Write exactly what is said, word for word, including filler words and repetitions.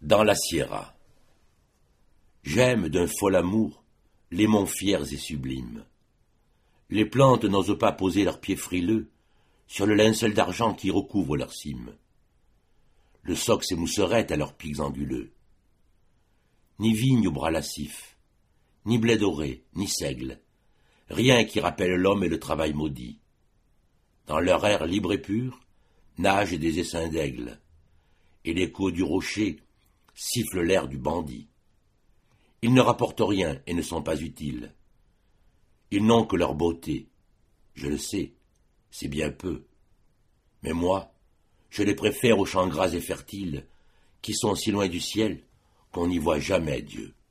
Dans la Sierra. J'aime d'un fol amour les monts fiers et sublimes. Les plantes n'osent pas poser leurs pieds frileux sur le linceul d'argent qui recouvre leurs cimes. Le soc s'émousserait à leurs pics anguleux. Ni vigne aux bras lascifs, ni blé doré, ni seigle, rien qui rappelle l'homme et le travail maudit. Dans leur air libre et pur, nagent des essaims d'aigle, et l'écho du rocher siffle l'air du bandit. Ils ne rapportent rien et ne sont pas utiles. Ils n'ont que leur beauté. Je le sais, c'est bien peu. Mais moi, je les préfère aux champs gras et fertiles, qui sont si loin du ciel qu'on n'y voit jamais Dieu.